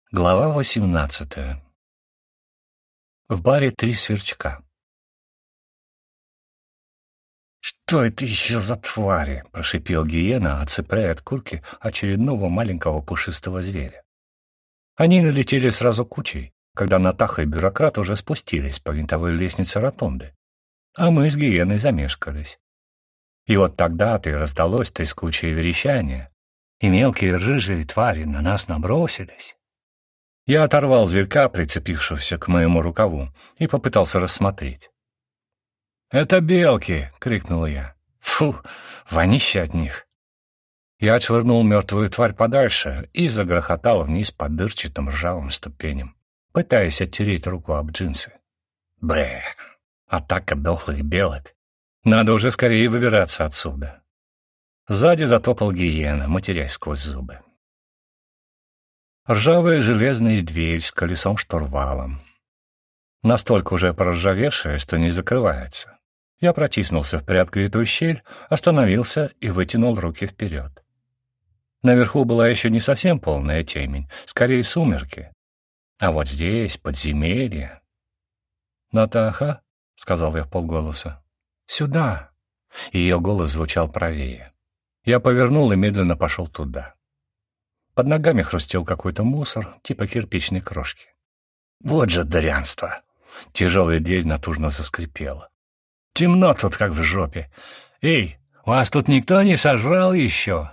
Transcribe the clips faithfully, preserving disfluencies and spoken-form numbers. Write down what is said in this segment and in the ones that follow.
Глава восемнадцатая. В баре три сверчка. «Что это еще за твари?» — прошипел Гиена, отцепляя от курки очередного маленького пушистого зверя. Они налетели сразу кучей, когда Натаха и бюрократ уже спустились по винтовой лестнице ротонды, а мы с Гиеной замешкались. И вот тогда-то и раздалось трескучее верещание, и мелкие рыжие твари на нас набросились. Я оторвал зверька, прицепившегося к моему рукаву, и попытался рассмотреть. «Это белки!» — крикнул я. «Фу, вонище от них!» Я отшвырнул мертвую тварь подальше и загрохотал вниз по дырчатым ржавым ступеням, пытаясь оттереть руку об джинсы. Бэ! Атака дохлых белок! Надо уже скорее выбираться отсюда. Сзади затопал Гиена, матерясь сквозь зубы. Ржавая железная дверь с колесом-штурвалом. Настолько уже проржавевшая, что не закрывается. Я протиснулся в приоткрытую щель, остановился и вытянул руки вперед. Наверху была еще не совсем полная темень, скорее сумерки. А вот здесь подземелье. «Натаха», — сказал я вполголоса, — «сюда». Ее голос звучал правее. Я повернул и медленно пошел туда. Под ногами хрустел какой-то мусор, типа кирпичной крошки. Вот же дрянство! Тяжелая дверь натужно заскрипела. Темно тут, как в жопе. Эй, вас тут никто не сожрал еще?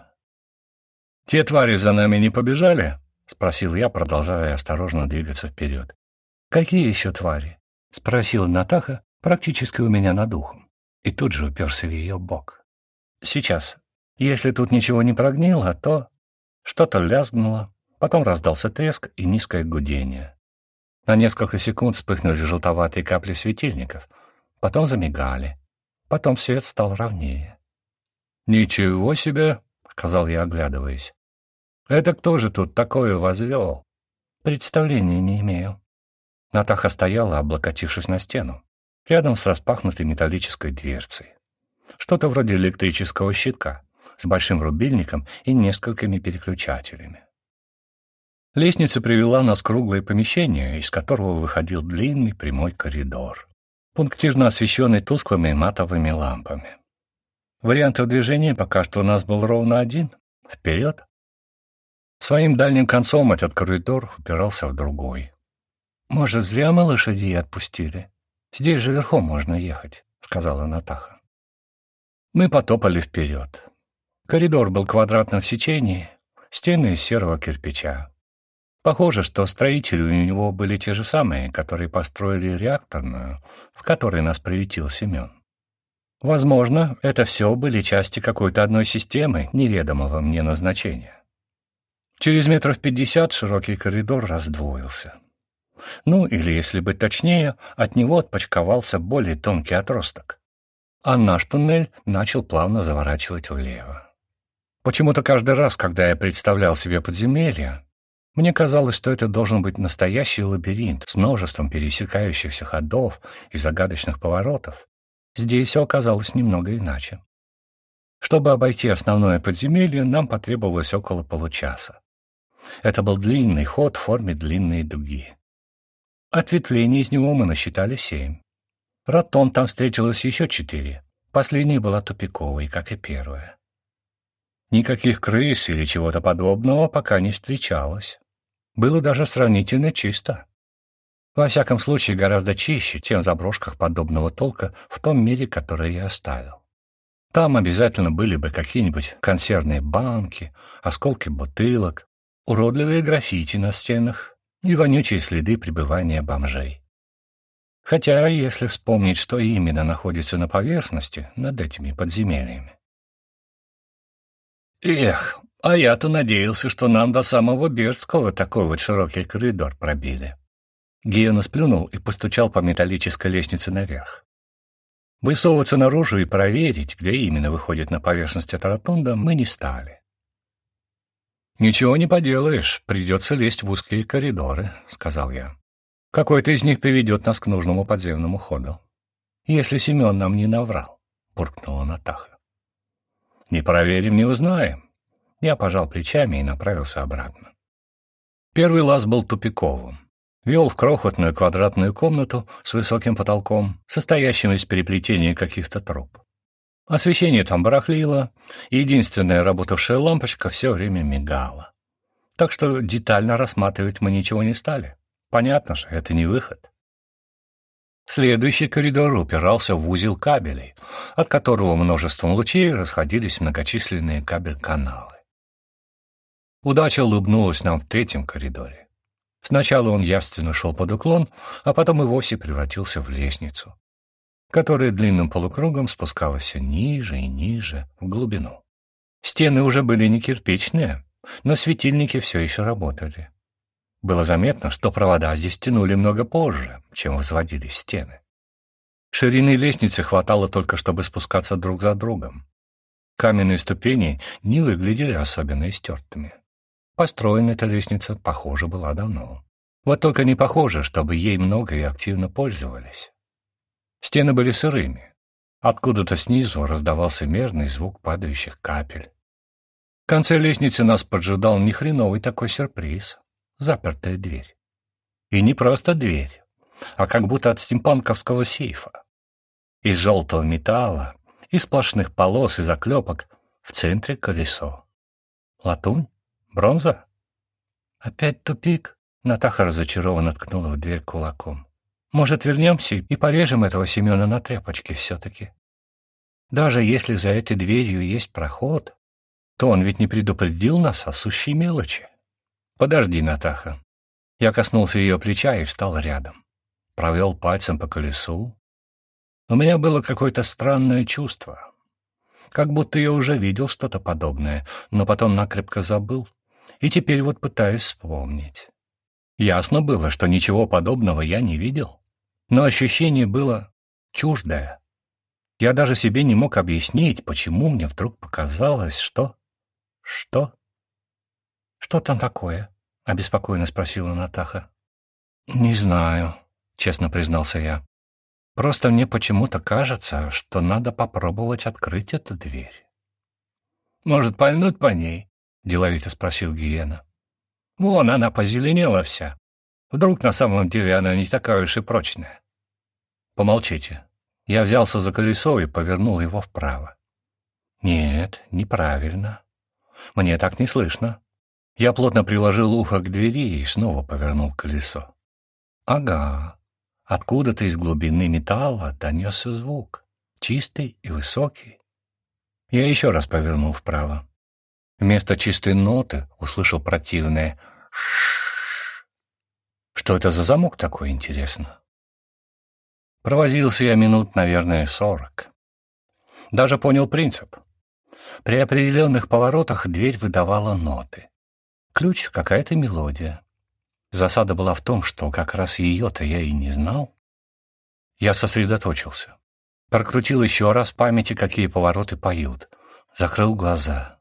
Те твари за нами не побежали? — спросил я, продолжая осторожно двигаться вперед. Какие еще твари? — спросила Натаха, практически у меня над ухом, и тут же уперся в ее бок. Сейчас. Если тут ничего не прогнило, то... Что-то лязгнуло, потом раздался треск и низкое гудение. На несколько секунд вспыхнули желтоватые капли светильников, потом замигали, потом свет стал ровнее. «Ничего себе!» — сказал я, оглядываясь. «Это кто же тут такое возвел?» «Представления не имею». Натаха стояла, облокотившись на стену, рядом с распахнутой металлической дверцей. Что-то вроде электрического щитка, с большим рубильником и несколькими переключателями. Лестница привела нас в круглое помещение, из которого выходил длинный прямой коридор, пунктирно освещенный тусклыми матовыми лампами. Вариантов движения пока что у нас был ровно один — вперед. Своим дальним концом этот коридор упирался в другой. «Может, зря мы лошадей отпустили? Здесь же верхом можно ехать», — сказала Натаха. Мы потопали вперед. Коридор был квадратным в сечении, стены из серого кирпича. Похоже, что строители у него были те же самые, которые построили реакторную, в которой нас приютил Семен. Возможно, это все были части какой-то одной системы неведомого мне назначения. Через метров пятьдесят широкий коридор раздвоился. Ну, или, если быть точнее, от него отпочковался более тонкий отросток. А наш туннель начал плавно заворачивать влево. Почему-то каждый раз, когда я представлял себе подземелье, мне казалось, что это должен быть настоящий лабиринт с множеством пересекающихся ходов и загадочных поворотов. Здесь все оказалось немного иначе. Чтобы обойти основное подземелье, нам потребовалось около получаса. Это был длинный ход в форме длинной дуги. Ответвлений из него мы насчитали семь. Ротонд там встретилось еще четыре. Последняя была тупиковой, как и первая. Никаких крыс или чего-то подобного пока не встречалось. Было даже сравнительно чисто. Во всяком случае, гораздо чище, чем в заброшках подобного толка в том мире, который я оставил. Там обязательно были бы какие-нибудь консервные банки, осколки бутылок, уродливые граффити на стенах и вонючие следы пребывания бомжей. Хотя, если вспомнить, что именно находится на поверхности над этими подземельями. Эх, а я-то надеялся, что нам до самого Бердского такой вот широкий коридор пробили. Гиена сплюнул и постучал по металлической лестнице наверх. Высовываться наружу и проверить, где именно выходит на поверхность эта ротонда, мы не стали. «Ничего не поделаешь, придется лезть в узкие коридоры», — сказал я. «Какой-то из них приведет нас к нужному подземному ходу. Если Семен нам не наврал», — буркнула Натаха. «Не проверим, не узнаем». Я пожал плечами и направился обратно. Первый лаз был тупиковым. Вел в крохотную квадратную комнату с высоким потолком, состоящим из переплетения каких-то труб. Освещение там барахлило, и единственная работавшая лампочка все время мигала. Так что детально рассматривать мы ничего не стали. Понятно же, это не выход. Следующий коридор упирался в узел кабелей, от которого множеством лучей расходились многочисленные кабель-каналы. Удача улыбнулась нам в третьем коридоре. Сначала он явственно шел под уклон, а потом и вовсе превратился в лестницу, которая длинным полукругом спускалась все ниже и ниже в глубину. Стены уже были не кирпичные, но светильники все еще работали. Было заметно, что провода здесь тянули много позже, чем возводились стены. Ширины лестницы хватало только, чтобы спускаться друг за другом. Каменные ступени не выглядели особенно истертыми. Построена эта лестница, похоже, была давно. Вот только не похоже, чтобы ей много и активно пользовались. Стены были сырыми. Откуда-то снизу раздавался мерный звук падающих капель. В конце лестницы нас поджидал нехреновый такой сюрприз — запертая дверь. И не просто дверь, а как будто от стимпанковского сейфа. Из желтого металла, из сплошных полос и заклепок, в центре колесо. Латунь? Бронза? Опять тупик? Натаха разочарованно ткнула в дверь кулаком. Может, вернемся и порежем этого Семена на тряпочке все-таки? Даже если за этой дверью есть проход, то он ведь не предупредил нас о сущей мелочи. Подожди, Натаха. Я коснулся ее плеча и встал рядом. Провел пальцем по колесу. У меня было какое-то странное чувство. Как будто я уже видел что-то подобное, но потом накрепко забыл. И теперь вот пытаюсь вспомнить. Ясно было, что ничего подобного я не видел, но ощущение было чуждое. Я даже себе не мог объяснить, почему мне вдруг показалось, что... Что? Что там такое? — обеспокоенно спросила Натаха. «Не знаю», — честно признался я. «Просто мне почему-то кажется, что надо попробовать открыть эту дверь». «Может, пальнуть по ней?» — деловито спросил Гиена. «Вон она позеленела вся. Вдруг на самом деле она не такая уж и прочная». «Помолчите». Я взялся за колесо и повернул его вправо. «Нет, неправильно. Мне так не слышно». Я плотно приложил ухо к двери и снова повернул колесо. Ага, откуда-то из глубины металла донесся звук, чистый и высокий. Я еще раз повернул вправо. Вместо чистой ноты услышал противное «ш-ш-ш». Что это за замок такой, интересно? Провозился я минут, наверное, сорок. Даже понял принцип. При определенных поворотах дверь выдавала ноты. Ключ — какая-то мелодия. Засада была в том, что как раз ее-то я и не знал. Я сосредоточился. Прокрутил еще раз в памяти, какие повороты поют. Закрыл глаза.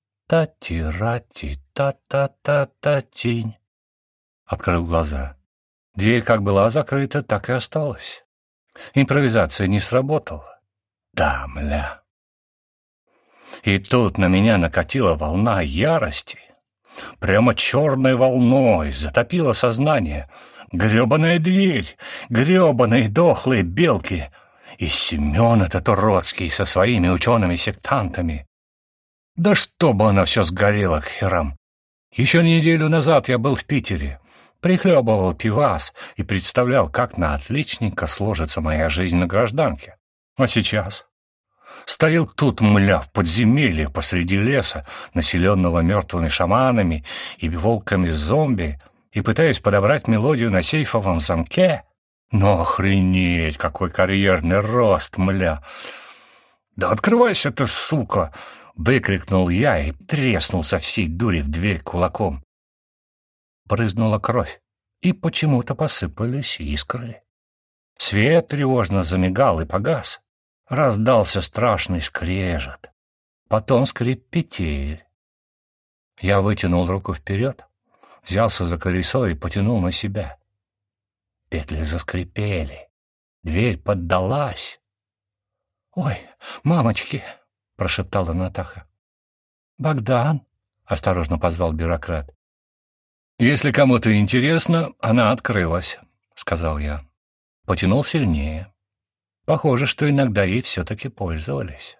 Та-ти-ра-ти-та-та-та-та-тинь. Открыл глаза. Дверь как была закрыта, так и осталась. Импровизация не сработала. Да, мля. И тут на меня накатила волна ярости. Прямо черной волной затопило сознание. Гребаная дверь, гребаные дохлые белки. И Семен этот уродский со своими учеными-сектантами. Да чтобы оно все сгорело к херам. Еще неделю назад я был в Питере, прихлебывал пивас и представлял, как на отличненько сложится моя жизнь на гражданке. А сейчас... Стою тут, мля, в подземелье посреди леса, населенного мертвыми шаманами и волками-зомби, и пытаюсь подобрать мелодию на сейфовом замке. Но охренеть, какой карьерный рост, мля! «Да открывайся ты, сука!» — выкрикнул я и треснул со всей дури в дверь кулаком. Брызнула кровь, и почему-то посыпались искры. Свет тревожно замигал и погас. Раздался страшный скрежет, потом скрип петель. Я вытянул руку вперед, взялся за колесо и потянул на себя. Петли заскрипели, дверь поддалась. «Ой, мамочки!» — прошептала Натаха. «Богдан!» — осторожно позвал бюрократ. «Если кому-то интересно, она открылась», — сказал я. Потянул сильнее. Похоже, что иногда ей все-таки пользовались.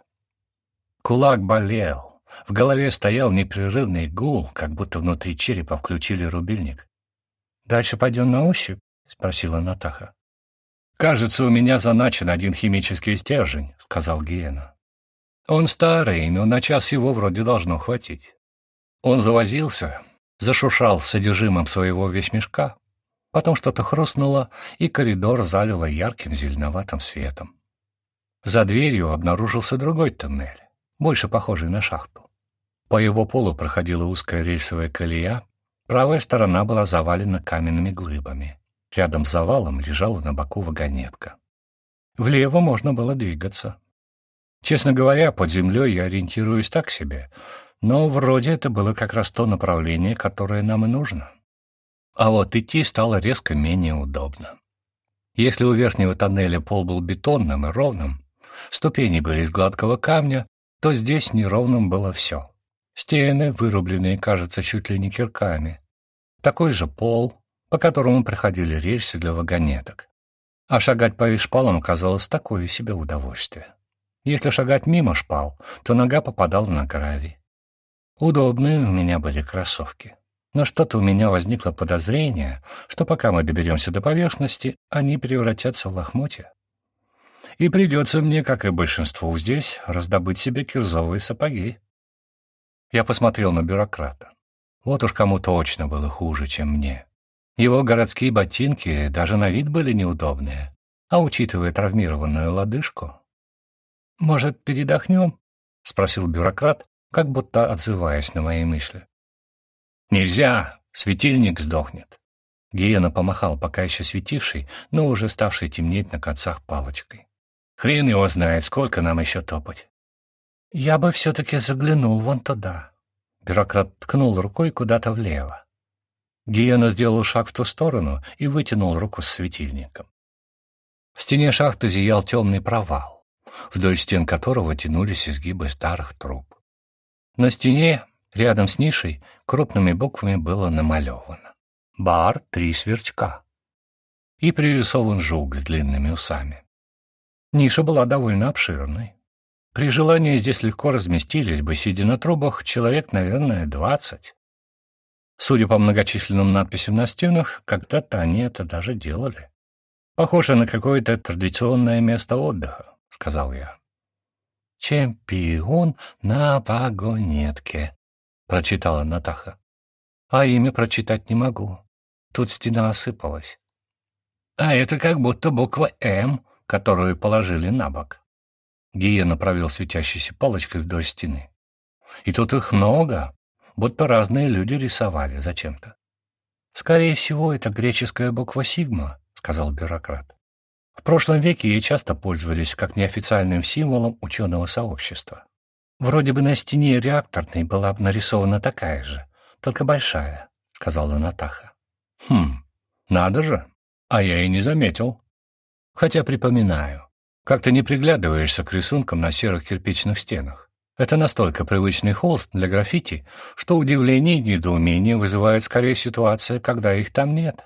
Кулак болел. В голове стоял непрерывный гул, как будто внутри черепа включили рубильник. «Дальше пойдем на ощупь?» — спросила Натаха. «Кажется, у меня заначен один химический стержень», — сказал Гиена. «Он старый, но на час его вроде должно хватить». Он завозился, зашуршал содержимым своего вещмешка. Потом что-то хрустнуло, и коридор залило ярким зеленоватым светом. За дверью обнаружился другой туннель, больше похожий на шахту. По его полу проходила узкая рельсовая колея, правая сторона была завалена каменными глыбами. Рядом с завалом лежала на боку вагонетка. Влево можно было двигаться. Честно говоря, под землей я ориентируюсь так себе, но вроде это было как раз то направление, которое нам и нужно. А вот идти стало резко менее удобно. Если у верхнего тоннеля пол был бетонным и ровным, ступени были из гладкого камня, то здесь неровным было все. Стены, вырубленные, кажется, чуть ли не кирками. Такой же пол, по которому проходили рельсы для вагонеток. А шагать по их шпалам казалось такое себе удовольствие. Если шагать мимо шпал, то нога попадала на гравий. Удобные у меня были кроссовки. Но что-то у меня возникло подозрение, что пока мы доберемся до поверхности, они превратятся в лохмотья. И придется мне, как и большинству здесь, раздобыть себе кирзовые сапоги. Я посмотрел на бюрократа. Вот уж кому точно было хуже, чем мне. Его городские ботинки даже на вид были неудобные, а учитывая травмированную лодыжку... «Может, передохнем?» — спросил бюрократ, как будто отзываясь на мои мысли. «Нельзя, светильник сдохнет». Гиена помахал пока еще светившей, но уже ставшей темнеть на концах палочкой. «Хрен его знает, сколько нам еще топать». «Я бы все-таки заглянул вон туда». Бюрократ ткнул рукой куда-то влево. Гиена сделал шаг в ту сторону и вытянул руку с светильником. В стене шахты зиял темный провал, вдоль стен которого тянулись изгибы старых труб. На стене, рядом с нишей, крупными буквами было намалевано: «Бар три сверчка» и пририсован жук с длинными усами. Ниша была довольно обширной. При желании здесь легко разместились бы, сидя на трубах, человек, наверное, двадцать. Судя по многочисленным надписям на стенах, когда-то они это даже делали. «Похоже на какое-то традиционное место отдыха», — сказал я. «Чемпион на вагонетке», — прочитала Натаха. «А имя прочитать не могу. Тут стена осыпалась». «А это как будто буква «М», которую положили на бок». Гиена провел светящейся палочкой вдоль стены. «И тут их много, будто разные люди рисовали зачем-то». «Скорее всего, это греческая буква «Сигма», — сказал бюрократ. В прошлом веке ей часто пользовались как неофициальным символом ученого сообщества. Вроде бы на стене реакторной была бы нарисована такая же, только большая, — сказала Натаха. «Хм, надо же, а я и не заметил. Хотя припоминаю, как ты не приглядываешься к рисункам на серых кирпичных стенах. Это настолько привычный холст для граффити, что удивление и недоумение вызывает скорее ситуация, когда их там нет.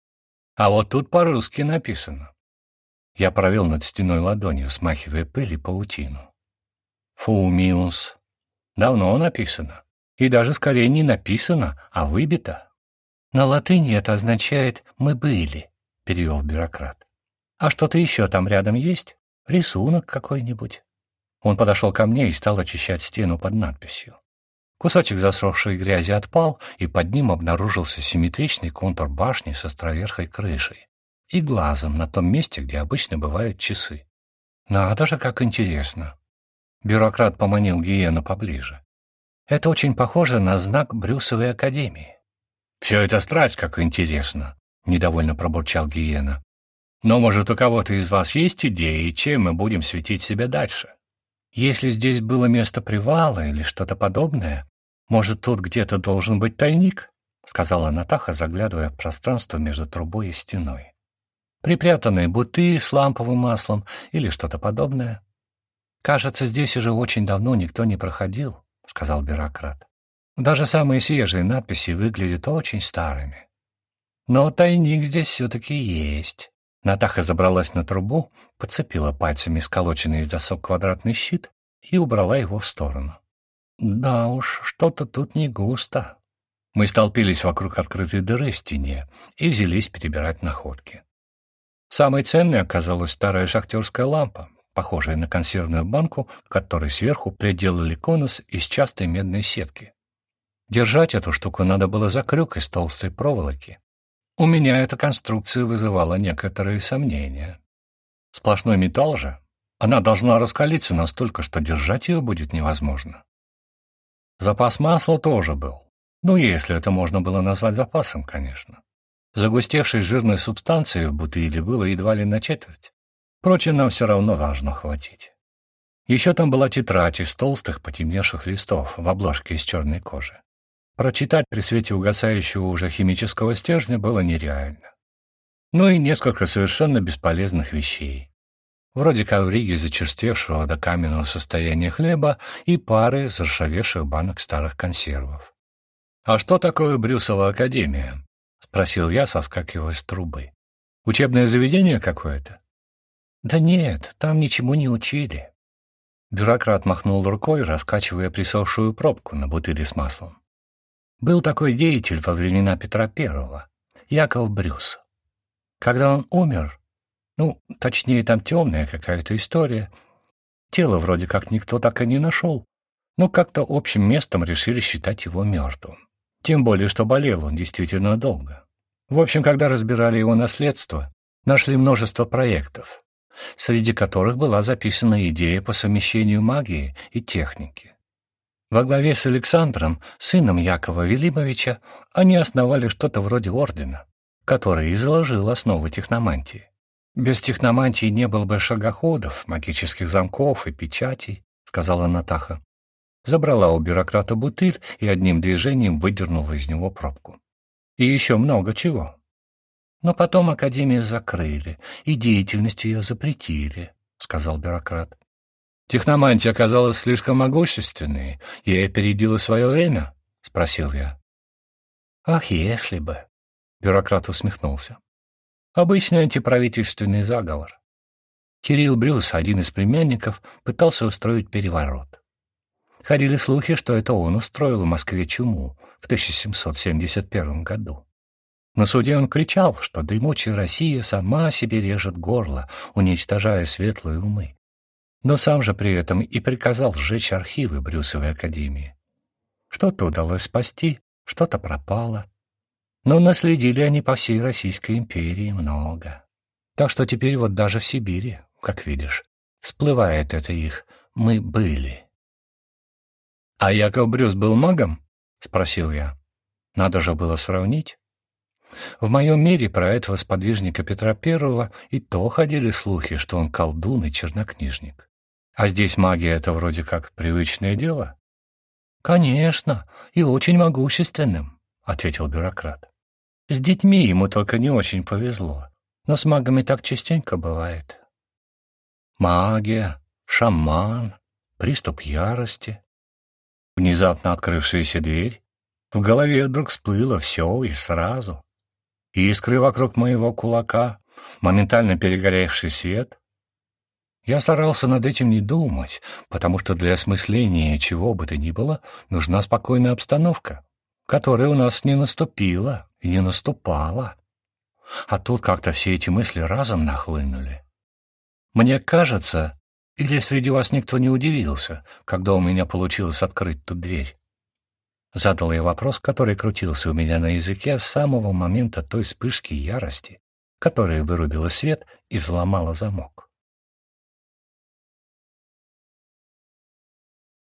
А вот тут по-русски написано». Я провел над стеной ладонью, смахивая пыль и паутину. «Фумиус». Давно написано. И даже скорее не написано, а выбито. «На латыни это означает «мы были», — перевел бюрократ. «А что-то еще там рядом есть? Рисунок какой-нибудь?» Он подошел ко мне и стал очищать стену под надписью. Кусочек засохшей грязи отпал, и под ним обнаружился симметричный контур башни с островерхой крышей и глазом на том месте, где обычно бывают часы. «Надо же, как интересно!» Бюрократ поманил Гиену поближе. «Это очень похоже на знак Брюсовой академии». «Все это страсть, как интересно!» — недовольно пробурчал Гиена. «Но, может, у кого-то из вас есть идеи, чем мы будем светить себя дальше? Если здесь было место привала или что-то подобное, может, тут где-то должен быть тайник?» — сказала Натаха, заглядывая в пространство между трубой и стеной. «Припрятанные буты с ламповым маслом или что-то подобное». «Кажется, здесь уже очень давно никто не проходил», — сказал бюрократ. Даже самые свежие надписи выглядят очень старыми. Но тайник здесь все-таки есть. Натаха забралась на трубу, подцепила пальцами сколоченный из досок квадратный щит и убрала его в сторону. Да уж, что-то тут не густо. Мы столпились вокруг открытой дыры в стене и взялись перебирать находки. Самой ценной оказалась старая шахтерская лампа, похожая на консервную банку, которой сверху приделали конус из частой медной сетки. Держать эту штуку надо было за крюк из толстой проволоки. У меня эта конструкция вызывала некоторые сомнения. Сплошной металл же, она должна раскалиться настолько, что держать ее будет невозможно. Запас масла тоже был. Ну, если это можно было назвать запасом, конечно. Загустевшей жирной субстанции в бутыле было едва ли на четверть. Впрочем, нам все равно должно хватить. Еще там была тетрадь из толстых потемневших листов в обложке из черной кожи. Прочитать при свете угасающего уже химического стержня было нереально. Ну и несколько совершенно бесполезных вещей. Вроде ковриги зачерствевшего до каменного состояния хлеба и пары заржавевших банок старых консервов. «А что такое Брюсова академия?» — спросил я, соскакивая с трубы. «Учебное заведение какое-то?» «Да нет, там ничему не учили». Бюрократ махнул рукой, раскачивая присохшую пробку на бутыли с маслом. Был такой деятель во времена Петра Первого, Яков Брюс. Когда он умер, ну, точнее, там темная какая-то история, тело вроде как никто так и не нашел, но как-то общим местом решили считать его мертвым. Тем более, что болел он действительно долго. В общем, когда разбирали его наследство, нашли множество проектов, среди которых была записана идея по совмещению магии и техники. Во главе с Александром, сыном Якова Велимовича, они основали что-то вроде ордена, который и заложил основы техномантии. Без техномантии не было бы шагоходов, магических замков и печатей, сказала Натаха. Забрала у бюрократа бутыль и одним движением выдернула из него пробку. И еще много чего. Но потом академию закрыли, и деятельность ее запретили, сказал бюрократ. «Техномантия оказалась слишком могущественной и опередила свое время?» — спросил я. «Ах, если бы!» — бюрократ усмехнулся. «Обычный антиправительственный заговор. Кирилл Брюс, один из племянников, пытался устроить переворот. Ходили слухи, что это он устроил в Москве чуму в тысяча семьсот семьдесят первом году. На суде он кричал, что дремучая Россия сама себе режет горло, уничтожая светлые умы. Но сам же при этом и приказал сжечь архивы Брюсовой академии. Что-то удалось спасти, что-то пропало. Но наследили они по всей Российской империи много. Так что теперь вот даже в Сибири, как видишь, всплывает это их «мы были». «А Яков Брюс был магом?» — спросил я. Надо же было сравнить. В моем мире про этого сподвижника Петра Первого и то ходили слухи, что он колдун и чернокнижник. А здесь магия — это вроде как привычное дело? — Конечно, и очень могущественным, — ответил бюрократ. С детьми ему только не очень повезло, но с магами так частенько бывает. Магия, шаман, приступ ярости. Внезапно открывшаяся дверь. В голове вдруг всплыло все и сразу. Искры вокруг моего кулака, моментально перегоревший свет. Я старался над этим не думать, потому что для осмысления чего бы то ни было нужна спокойная обстановка, которая у нас не наступила и не наступала. А тут как-то все эти мысли разом нахлынули. Мне кажется, или среди вас никто не удивился, когда у меня получилось открыть ту дверь? Задал я вопрос, который крутился у меня на языке с самого момента той вспышки ярости, которая вырубила свет и взломала замок.